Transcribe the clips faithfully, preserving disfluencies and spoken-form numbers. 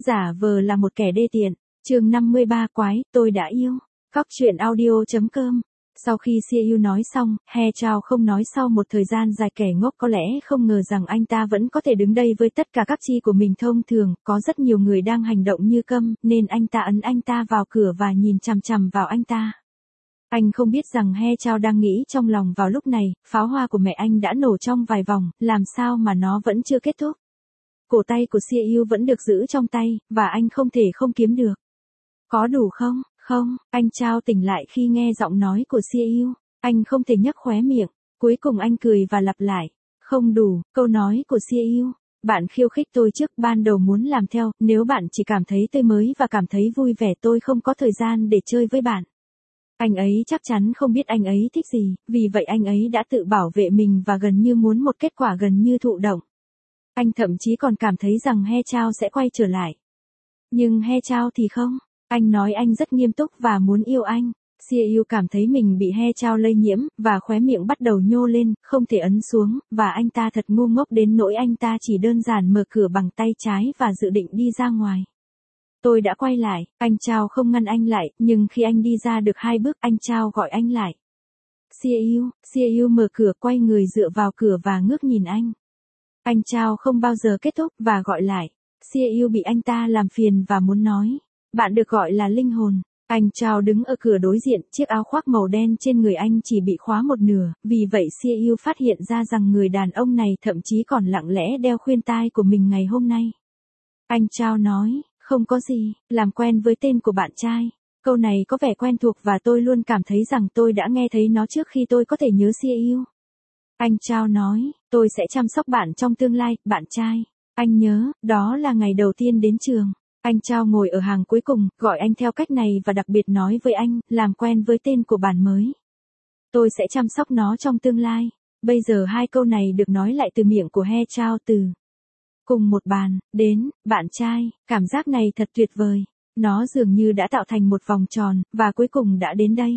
Giả vờ là một kẻ đê tiện. Chương năm mươi ba quái, tôi đã yêu. Cóc truyện audio chấm com. Sau khi xê u nói xong, He Chao không nói sau một thời gian dài kẻ ngốc có lẽ không ngờ rằng anh ta vẫn có thể đứng đây với tất cả các chi của mình thông thường, có rất nhiều người đang hành động như câm, nên anh ta ấn anh ta vào cửa và nhìn chằm chằm vào anh ta. Anh không biết rằng He Chao đang nghĩ trong lòng vào lúc này, pháo hoa của mẹ anh đã nổ trong vài vòng, làm sao mà nó vẫn chưa kết thúc. Cổ tay của xê u vẫn được giữ trong tay, và anh không thể không kiếm được. Có đủ không? Không, anh Chao tỉnh lại khi nghe giọng nói của xê u. Anh không thể nhấc khóe miệng. Cuối cùng anh cười và lặp lại. Không đủ, câu nói của xê u. Bạn khiêu khích tôi trước ban đầu muốn làm theo, nếu bạn chỉ cảm thấy tươi mới và cảm thấy vui vẻ tôi không có thời gian để chơi với bạn. Anh ấy chắc chắn không biết anh ấy thích gì, vì vậy anh ấy đã tự bảo vệ mình và gần như muốn một kết quả gần như thụ động. Anh thậm chí còn cảm thấy rằng He Chao sẽ quay trở lại. Nhưng He Chao thì không. Anh nói anh rất nghiêm túc và muốn yêu anh. xê u cảm thấy mình bị He Chao lây nhiễm, và khóe miệng bắt đầu nhô lên, không thể ấn xuống, và anh ta thật ngu ngốc đến nỗi anh ta chỉ đơn giản mở cửa bằng tay trái và dự định đi ra ngoài. Tôi đã quay lại, anh Chao không ngăn anh lại, nhưng khi anh đi ra được hai bước anh Chao gọi anh lại. xê u, xê u mở cửa quay người dựa vào cửa và ngước nhìn anh. Anh Chao không bao giờ kết thúc và gọi lại. xê u bị anh ta làm phiền và muốn nói. Bạn được gọi là linh hồn. Anh Chao đứng ở cửa đối diện, chiếc áo khoác màu đen trên người anh chỉ bị khóa một nửa, vì vậy xê u phát hiện ra rằng người đàn ông này thậm chí còn lặng lẽ đeo khuyên tai của mình ngày hôm nay. Anh Chao nói, không có gì, làm quen với tên của bạn trai. Câu này có vẻ quen thuộc và tôi luôn cảm thấy rằng tôi đã nghe thấy nó trước khi tôi có thể nhớ xê u. Anh Chao nói, tôi sẽ chăm sóc bạn trong tương lai, bạn trai. Anh nhớ, đó là ngày đầu tiên đến trường. Anh Chao ngồi ở hàng cuối cùng, gọi anh theo cách này và đặc biệt nói với anh, làm quen với tên của bạn mới. Tôi sẽ chăm sóc nó trong tương lai. Bây giờ hai câu này được nói lại từ miệng của He Chao từ cùng một bàn, đến, bạn trai, cảm giác này thật tuyệt vời. Nó dường như đã tạo thành một vòng tròn, và cuối cùng đã đến đây.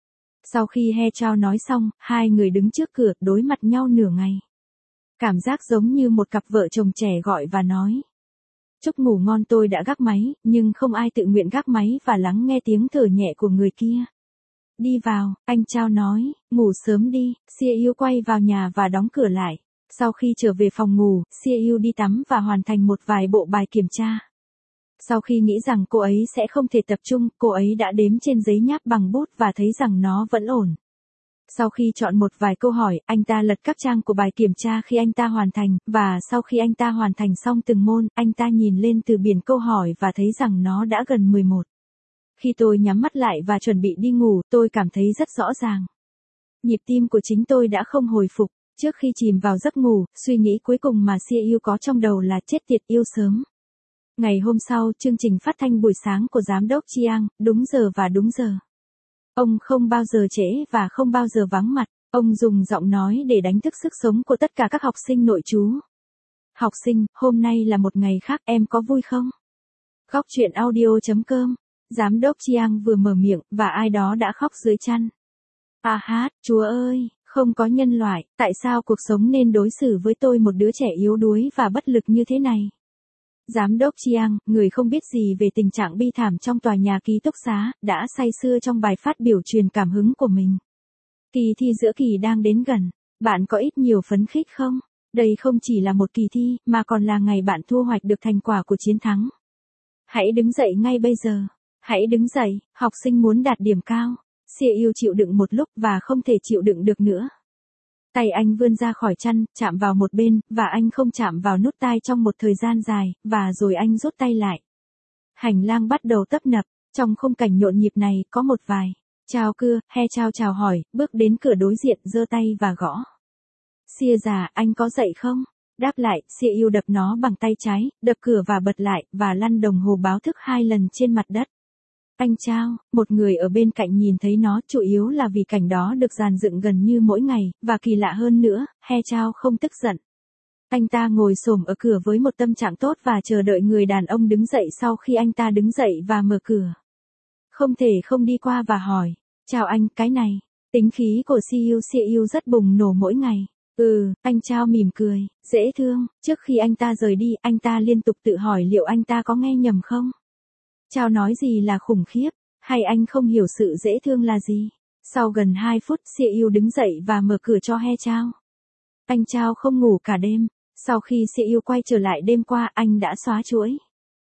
Sau khi He Chao nói xong, hai người đứng trước cửa, đối mặt nhau nửa ngày. Cảm giác giống như một cặp vợ chồng trẻ gọi và nói. Chúc ngủ ngon, tôi đã gác máy, nhưng không ai tự nguyện gác máy và lắng nghe tiếng thở nhẹ của người kia. Đi vào, anh Chao nói, ngủ sớm đi, xê u quay vào nhà và đóng cửa lại. Sau khi trở về phòng ngủ, xê u đi tắm và hoàn thành một vài bộ bài kiểm tra. Sau khi nghĩ rằng cô ấy sẽ không thể tập trung, cô ấy đã đếm trên giấy nháp bằng bút và thấy rằng nó vẫn ổn. Sau khi chọn một vài câu hỏi, anh ta lật các trang của bài kiểm tra khi anh ta hoàn thành, và sau khi anh ta hoàn thành xong từng môn, anh ta nhìn lên từ biển câu hỏi và thấy rằng nó đã gần mười một. Khi tôi nhắm mắt lại và chuẩn bị đi ngủ, tôi cảm thấy rất rõ ràng. Nhịp tim của chính tôi đã không hồi phục. Trước khi chìm vào giấc ngủ, suy nghĩ cuối cùng mà xê u có trong đầu là chết tiệt yêu sớm. Ngày hôm sau, chương trình phát thanh buổi sáng của giám đốc Chiang, đúng giờ và đúng giờ. Ông không bao giờ trễ và không bao giờ vắng mặt, ông dùng giọng nói để đánh thức sức sống của tất cả các học sinh nội trú. Học sinh, hôm nay là một ngày khác, em có vui không? Cóc truyện audio chấm com. Giám đốc Chiang vừa mở miệng, và ai đó đã khóc dưới chăn. À hát, Chúa ơi, không có nhân loại, tại sao cuộc sống nên đối xử với tôi một đứa trẻ yếu đuối và bất lực như thế này? Giám đốc Chiang, người không biết gì về tình trạng bi thảm trong tòa nhà ký túc xá, đã say sưa trong bài phát biểu truyền cảm hứng của mình. Kỳ thi giữa kỳ đang đến gần. Bạn có ít nhiều phấn khích không? Đây không chỉ là một kỳ thi, mà còn là ngày bạn thu hoạch được thành quả của chiến thắng. Hãy đứng dậy ngay bây giờ. Hãy đứng dậy, học sinh muốn đạt điểm cao. xê u chịu đựng một lúc và không thể chịu đựng được nữa. Tay anh vươn ra khỏi chăn, chạm vào một bên, và anh không chạm vào nút tai trong một thời gian dài, và rồi anh rút tay lại. Hành lang bắt đầu tấp nập, trong khung cảnh nhộn nhịp này, có một vài. Chào cưa, He Chao chào hỏi, bước đến cửa đối diện, giơ tay và gõ. Xia già, anh có dậy không? Đáp lại, xê u đập nó bằng tay trái, đập cửa và bật lại, và lăn đồng hồ báo thức hai lần trên mặt đất. Anh Chao, một người ở bên cạnh nhìn thấy nó, chủ yếu là vì cảnh đó được dàn dựng gần như mỗi ngày, và kỳ lạ hơn nữa, He Chao không tức giận. Anh ta ngồi xổm ở cửa với một tâm trạng tốt và chờ đợi người đàn ông đứng dậy sau khi anh ta đứng dậy và mở cửa. Không thể không đi qua và hỏi, chào anh, cái này, tính khí của xê u xê u rất bùng nổ mỗi ngày. Ừ, anh Chao mỉm cười, dễ thương, trước khi anh ta rời đi, anh ta liên tục tự hỏi liệu anh ta có nghe nhầm không? Chao nói gì là khủng khiếp, hay anh không hiểu sự dễ thương là gì? Sau gần hai phút, Siêu đứng dậy và mở cửa cho He Chao. Anh Chao không ngủ cả đêm, sau khi Siêu quay trở lại đêm qua anh đã xóa chuỗi.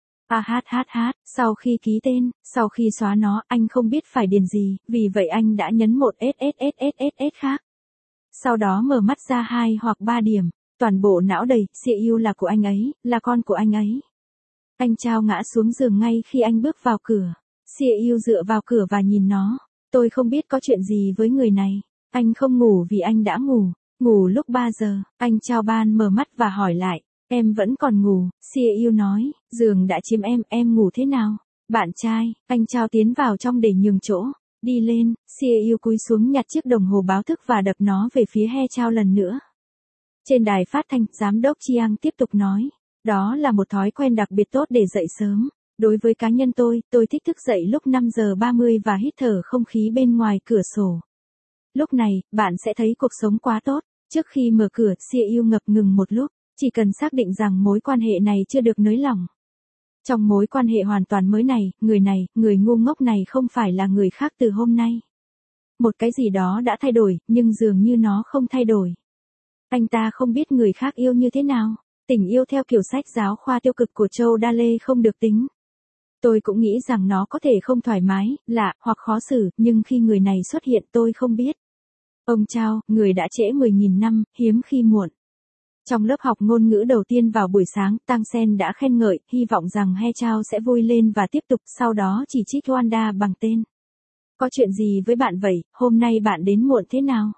À hát hát hát, sau khi ký tên, sau khi xóa nó, anh không biết phải điền gì, vì vậy anh đã nhấn một SSSSSS khác. Sau đó mở mắt ra hai hoặc ba điểm, toàn bộ não đầy, Siêu là của anh ấy, là con của anh ấy. Anh Chao ngã xuống giường ngay khi anh bước vào cửa. Siêu dựa vào cửa và nhìn nó. Tôi không biết có chuyện gì với người này. Anh không ngủ vì anh đã ngủ. Ngủ lúc ba giờ, anh Chao ban mở mắt và hỏi lại. Em vẫn còn ngủ, Siêu nói, giường đã chiếm em, em ngủ thế nào? Bạn trai, anh Chao tiến vào trong để nhường chỗ. Đi lên, Siêu cúi xuống nhặt chiếc đồng hồ báo thức và đập nó về phía He Chao lần nữa. Trên đài phát thanh, giám đốc Chiang tiếp tục nói. Đó là một thói quen đặc biệt tốt để dậy sớm. Đối với cá nhân tôi, tôi thích thức dậy lúc năm giờ ba mươi và hít thở không khí bên ngoài cửa sổ. Lúc này, bạn sẽ thấy cuộc sống quá tốt. Trước khi mở cửa, Siêu ngập ngừng một lúc, chỉ cần xác định rằng mối quan hệ này chưa được nới lỏng. Trong mối quan hệ hoàn toàn mới này, người này, người ngu ngốc này không phải là người khác từ hôm nay. Một cái gì đó đã thay đổi, nhưng dường như nó không thay đổi. Anh ta không biết người khác yêu như thế nào. Tình yêu theo kiểu sách giáo khoa tiêu cực của Châu Đa Lê không được tính. Tôi cũng nghĩ rằng nó có thể không thoải mái, lạ, hoặc khó xử, nhưng khi người này xuất hiện tôi không biết. Ông Chao, người đã trễ mười nghìn năm, hiếm khi muộn. Trong lớp học ngôn ngữ đầu tiên vào buổi sáng, Tang Sen đã khen ngợi, hy vọng rằng He Chao sẽ vui lên và tiếp tục, sau đó chỉ trích Wanda bằng tên. Có chuyện gì với bạn vậy, hôm nay bạn đến muộn thế nào?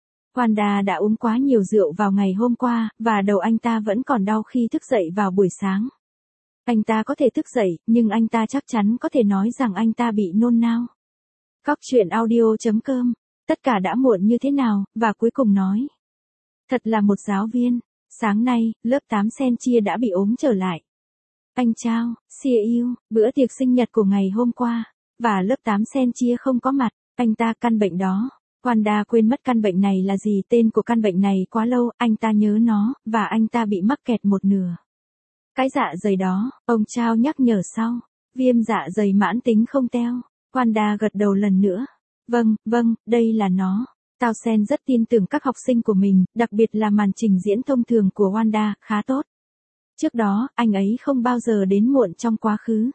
Wanda đã uống quá nhiều rượu vào ngày hôm qua, và đầu anh ta vẫn còn đau khi thức dậy vào buổi sáng. Anh ta có thể thức dậy, nhưng anh ta chắc chắn có thể nói rằng anh ta bị nôn nao. Cóc truyện audio chấm com. Tất cả đã muộn như thế nào, và cuối cùng nói. Thật là một giáo viên. Sáng nay, lớp tám Sen Chia đã bị ốm trở lại. Anh Chao, Siêu, bữa tiệc sinh nhật của ngày hôm qua, và lớp tám Sen Chia không có mặt, anh ta căn bệnh đó. Wanda quên mất căn bệnh này là gì, tên của căn bệnh này quá lâu, anh ta nhớ nó, và anh ta bị mắc kẹt một nửa. Cái dạ dày đó, ông Chao nhắc nhở sau. Viêm dạ dày mãn tính không teo. Wanda gật đầu lần nữa. Vâng, vâng, đây là nó. Tao Sen rất tin tưởng các học sinh của mình, đặc biệt là màn trình diễn thông thường của Wanda, khá tốt. Trước đó, anh ấy không bao giờ đến muộn trong quá khứ.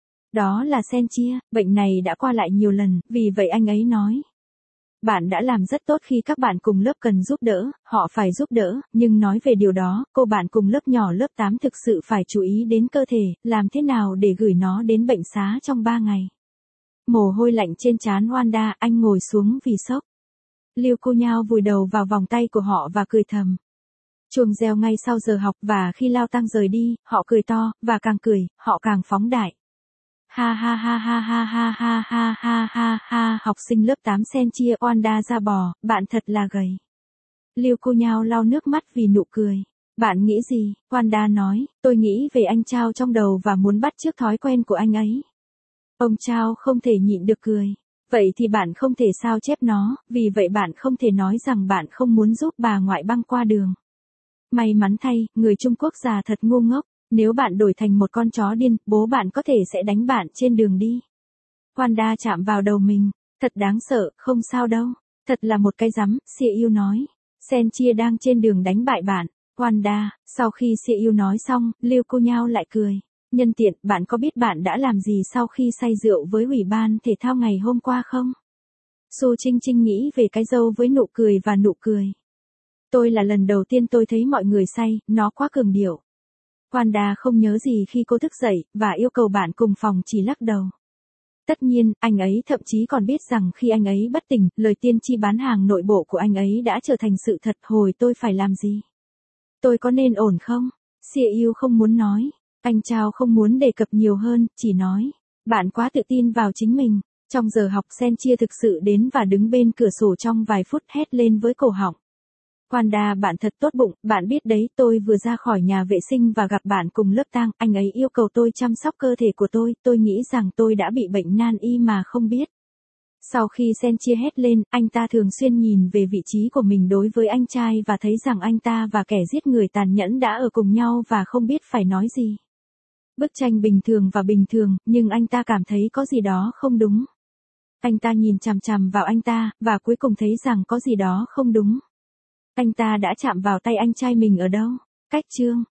Đó là Sen Chia, bệnh này đã qua lại nhiều lần, vì vậy anh ấy nói. Bạn đã làm rất tốt khi các bạn cùng lớp cần giúp đỡ, họ phải giúp đỡ, nhưng nói về điều đó, cô bạn cùng lớp nhỏ lớp tám thực sự phải chú ý đến cơ thể, làm thế nào để gửi nó đến bệnh xá trong ba ngày. Mồ hôi lạnh trên trán Wanda, anh ngồi xuống vì sốc. Liu Cô Nhao vùi đầu vào vòng tay của họ và cười thầm. Chuông reo ngay sau giờ học và khi Lao Tăng rời đi, họ cười to, và càng cười, họ càng phóng đại. Ha ha ha ha ha ha ha ha ha ha ha, học sinh lớp tám Sen Chia Wanda da bò, bạn thật là gầy. Liu Cô Nhao lau nước mắt vì nụ cười. Bạn nghĩ gì? Wanda nói, tôi nghĩ về anh Chao trong đầu và muốn bắt chước thói quen của anh ấy. Ông Chao không thể nhịn được cười. Vậy thì bạn không thể sao chép nó, vì vậy bạn không thể nói rằng bạn không muốn giúp bà ngoại băng qua đường. May mắn thay, người Trung Quốc già thật ngu ngốc. Nếu bạn đổi thành một con chó điên, bố bạn có thể sẽ đánh bạn trên đường đi. Wanda chạm vào đầu mình. Thật đáng sợ, không sao đâu. Thật là một cái rắm, Siêu nói. Sen Chia đang trên đường đánh bại bạn. Wanda, sau khi Siêu nói xong, Liu Cô Nhao lại cười. Nhân tiện, bạn có biết bạn đã làm gì sau khi say rượu với ủy ban thể thao ngày hôm qua không? Su Trinh Trinh nghĩ về cái dâu với nụ cười và nụ cười. Tôi là lần đầu tiên tôi thấy mọi người say, nó quá cường điệu. Wanda không nhớ gì khi cô thức dậy, và yêu cầu bạn cùng phòng chỉ lắc đầu. Tất nhiên, anh ấy thậm chí còn biết rằng khi anh ấy bất tỉnh, lời tiên tri bán hàng nội bộ của anh ấy đã trở thành sự thật. Hồi tôi phải làm gì? Tôi có nên ổn không? Siêu không muốn nói. Anh Chao không muốn đề cập nhiều hơn, chỉ nói. Bạn quá tự tin vào chính mình. Trong giờ học Sen Chia thực sự đến và đứng bên cửa sổ trong vài phút hét lên với cổ họng. Wanda, bạn thật tốt bụng, bạn biết đấy, tôi vừa ra khỏi nhà vệ sinh và gặp bạn cùng lớp Tang, anh ấy yêu cầu tôi chăm sóc cơ thể của tôi, tôi nghĩ rằng tôi đã bị bệnh nan y mà không biết. Sau khi Sen chia hết lên, anh ta thường xuyên nhìn về vị trí của mình đối với anh trai và thấy rằng anh ta và kẻ giết người tàn nhẫn đã ở cùng nhau và không biết phải nói gì. Bức tranh bình thường và bình thường, nhưng anh ta cảm thấy có gì đó không đúng. Anh ta nhìn chằm chằm vào anh ta, và cuối cùng thấy rằng có gì đó không đúng. Anh ta đã chạm vào tay anh trai mình ở đâu? Cách chương